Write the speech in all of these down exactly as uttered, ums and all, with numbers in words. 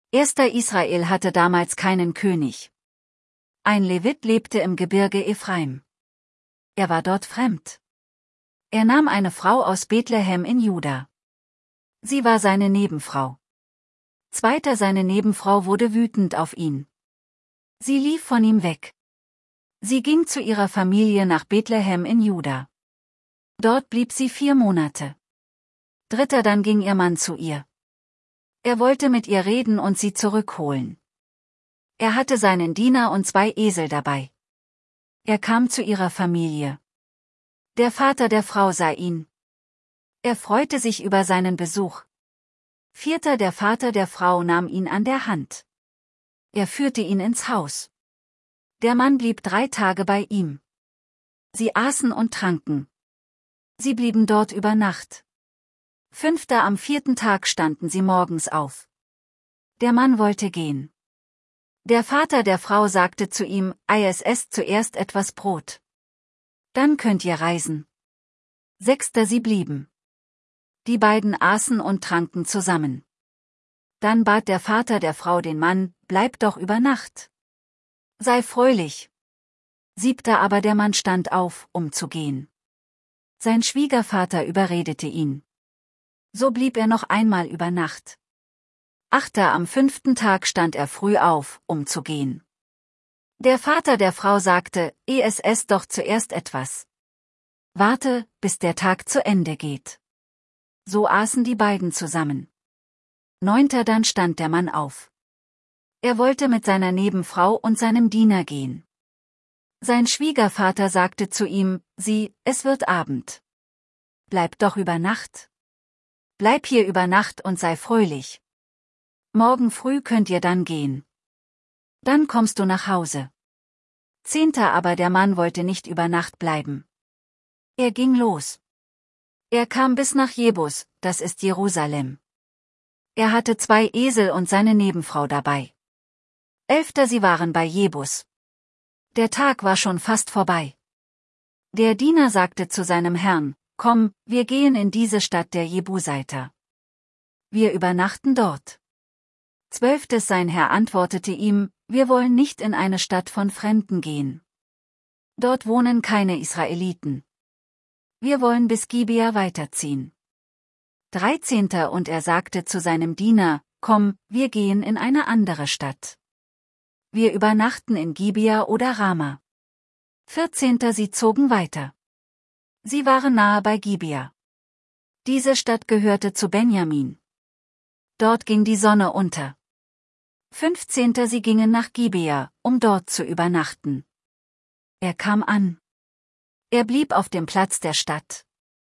Erster Israel hatte damals keinen König. Ein Levit lebte im Gebirge Ephraim. Er war dort fremd. Er nahm eine Frau aus Bethlehem in Juda. Sie war seine Nebenfrau. Zweiter seine Nebenfrau wurde wütend auf ihn. Sie lief von ihm weg. Sie ging zu ihrer Familie nach Bethlehem in Juda. Dort blieb sie vier Monate. Dritter dann ging ihr Mann zu ihr. Er wollte mit ihr reden und sie zurückholen. Er hatte seinen Diener und zwei Esel dabei. Er kam zu ihrer Familie. Der Vater der Frau sah ihn. Er freute sich über seinen Besuch. Vierter der Vater der Frau nahm ihn an der Hand. Er führte ihn ins Haus. Der Mann blieb drei Tage bei ihm. Sie aßen und tranken. Sie blieben dort über Nacht. Fünfter am vierten Tag standen sie morgens auf. Der Mann wollte gehen. Der Vater der Frau sagte zu ihm, Eis esst zuerst etwas Brot. Dann könnt ihr reisen. Sechster sie blieben. Die beiden aßen und tranken zusammen. Dann bat der Vater der Frau den Mann, bleib doch über Nacht. Sei fröhlich. Siebter aber der Mann stand auf, um zu gehen. Sein Schwiegervater überredete ihn. So blieb er noch einmal über Nacht. Achter am fünften Tag stand er früh auf, um zu gehen. Der Vater der Frau sagte, es esst doch zuerst etwas. Warte, bis der Tag zu Ende geht. So aßen die beiden zusammen. Neunter dann stand der Mann auf. Er wollte mit seiner Nebenfrau und seinem Diener gehen. Sein Schwiegervater sagte zu ihm, sieh, es wird Abend. Bleib doch über Nacht. Bleib hier über Nacht und sei fröhlich. Morgen früh könnt ihr dann gehen. Dann kommst du nach Hause. Zehnter aber der Mann wollte nicht über Nacht bleiben. Er ging los. Er kam bis nach Jebus, das ist Jerusalem. Er hatte zwei Esel und seine Nebenfrau dabei. Elfter sie waren bei Jebus. Der Tag war schon fast vorbei. Der Diener sagte zu seinem Herrn, komm, wir gehen in diese Stadt der Jebuseiter. Wir übernachten dort. Zwölftes sein Herr antwortete ihm, wir wollen nicht in eine Stadt von Fremden gehen. Dort wohnen keine Israeliten. Wir wollen bis Gibea weiterziehen. Dreizehnter und er sagte zu seinem Diener, komm, wir gehen in eine andere Stadt. Wir übernachten in Gibea oder Rama. Vierzehnter sie zogen weiter. Sie waren nahe bei Gibea. Diese Stadt gehörte zu Benjamin. Dort ging die Sonne unter. Fünfzehnter sie gingen nach Gibea, um dort zu übernachten. Er kam an. Er blieb auf dem Platz der Stadt.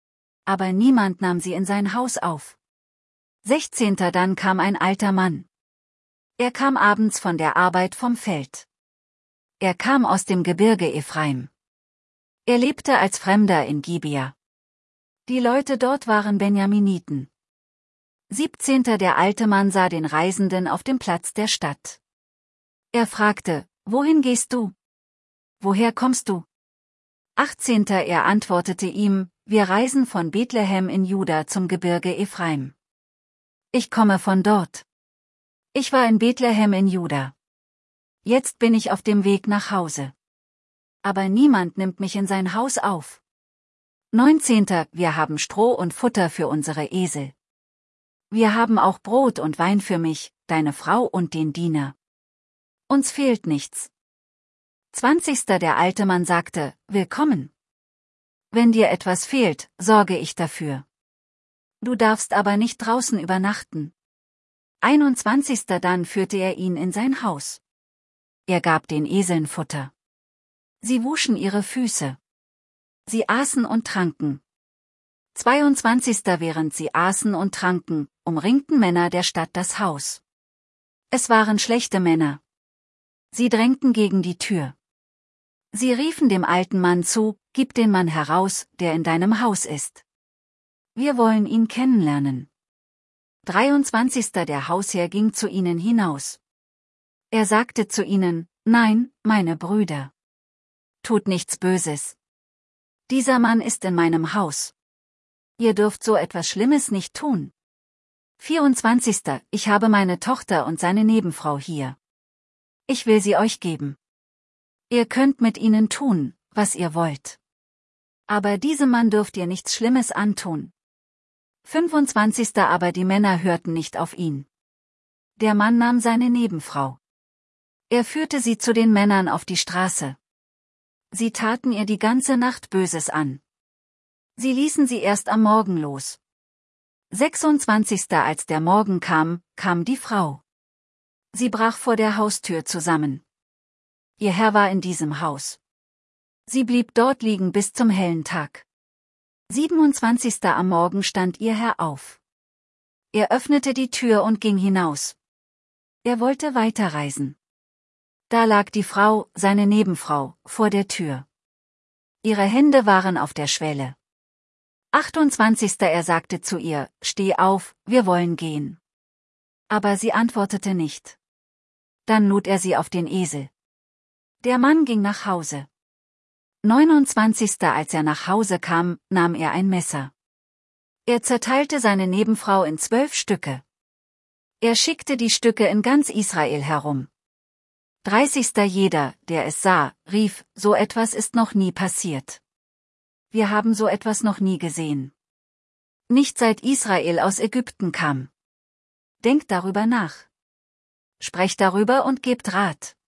Aber niemand nahm sie in sein Haus auf. Sechzehnter dann kam ein alter Mann. Er kam abends von der Arbeit vom Feld. Er kam aus dem Gebirge Ephraim. Er lebte als Fremder in Gibea. Die Leute dort waren Benjaminiten. Siebzehnter der alte Mann sah den Reisenden auf dem Platz der Stadt. Er fragte, wohin gehst du? Woher kommst du? Achtzehnter er antwortete ihm, wir reisen von Bethlehem in Juda zum Gebirge Ephraim. Ich komme von dort. Ich war in Bethlehem in Juda. Jetzt bin ich auf dem Weg nach Hause. Aber niemand nimmt mich in sein Haus auf. Neunzehnter wir haben Stroh und Futter für unsere Esel. Wir haben auch Brot und Wein für mich, deine Frau und den Diener. Uns fehlt nichts. Zwanzigster der alte Mann sagte, willkommen. Wenn dir etwas fehlt, sorge ich dafür. Du darfst aber nicht draußen übernachten. Einundzwanzigster dann führte er ihn in sein Haus. Er gab den Eseln Futter. Sie wuschen ihre Füße. Sie aßen und tranken. Zweiundzwanzigster während sie aßen und tranken, umringten Männer der Stadt das Haus. Es waren schlechte Männer. Sie drängten gegen die Tür. Sie riefen dem alten Mann zu, gib den Mann heraus, der in deinem Haus ist. Wir wollen ihn kennenlernen. Dreiundzwanzigster der Hausherr ging zu ihnen hinaus. Er sagte zu ihnen, nein, meine Brüder. Tut nichts Böses. Dieser Mann ist in meinem Haus. Ihr dürft so etwas Schlimmes nicht tun. vierundzwanzig. Ich habe meine Tochter und seine Nebenfrau hier. Ich will sie euch geben. Ihr könnt mit ihnen tun, was ihr wollt. Aber diesem Mann dürft ihr nichts Schlimmes antun. fünfundzwanzig. Aber die Männer hörten nicht auf ihn. Der Mann nahm seine Nebenfrau. Er führte sie zu den Männern auf die Straße. Sie taten ihr die ganze Nacht Böses an. Sie ließen sie erst am Morgen los. sechsundzwanzig. Als der Morgen kam, kam die Frau. Sie brach vor der Haustür zusammen. Ihr Herr war in diesem Haus. Sie blieb dort liegen bis zum hellen Tag. siebenundzwanzig. Am Morgen stand ihr Herr auf. Er öffnete die Tür und ging hinaus. Er wollte weiterreisen. Da lag die Frau, seine Nebenfrau, vor der Tür. Ihre Hände waren auf der Schwelle. achtundzwanzig. Er sagte zu ihr, steh auf, wir wollen gehen. Aber sie antwortete nicht. Dann lud er sie auf den Esel. Der Mann ging nach Hause. neunundzwanzig. Als er nach Hause kam, nahm er ein Messer. Er zerteilte seine Nebenfrau in zwölf Stücke. Er schickte die Stücke in ganz Israel herum. dreißig. Jeder, der es sah, rief, so etwas ist noch nie passiert. Wir haben so etwas noch nie gesehen. Nicht seit Israel aus Ägypten kam. Denkt darüber nach. Sprecht darüber und gebt Rat.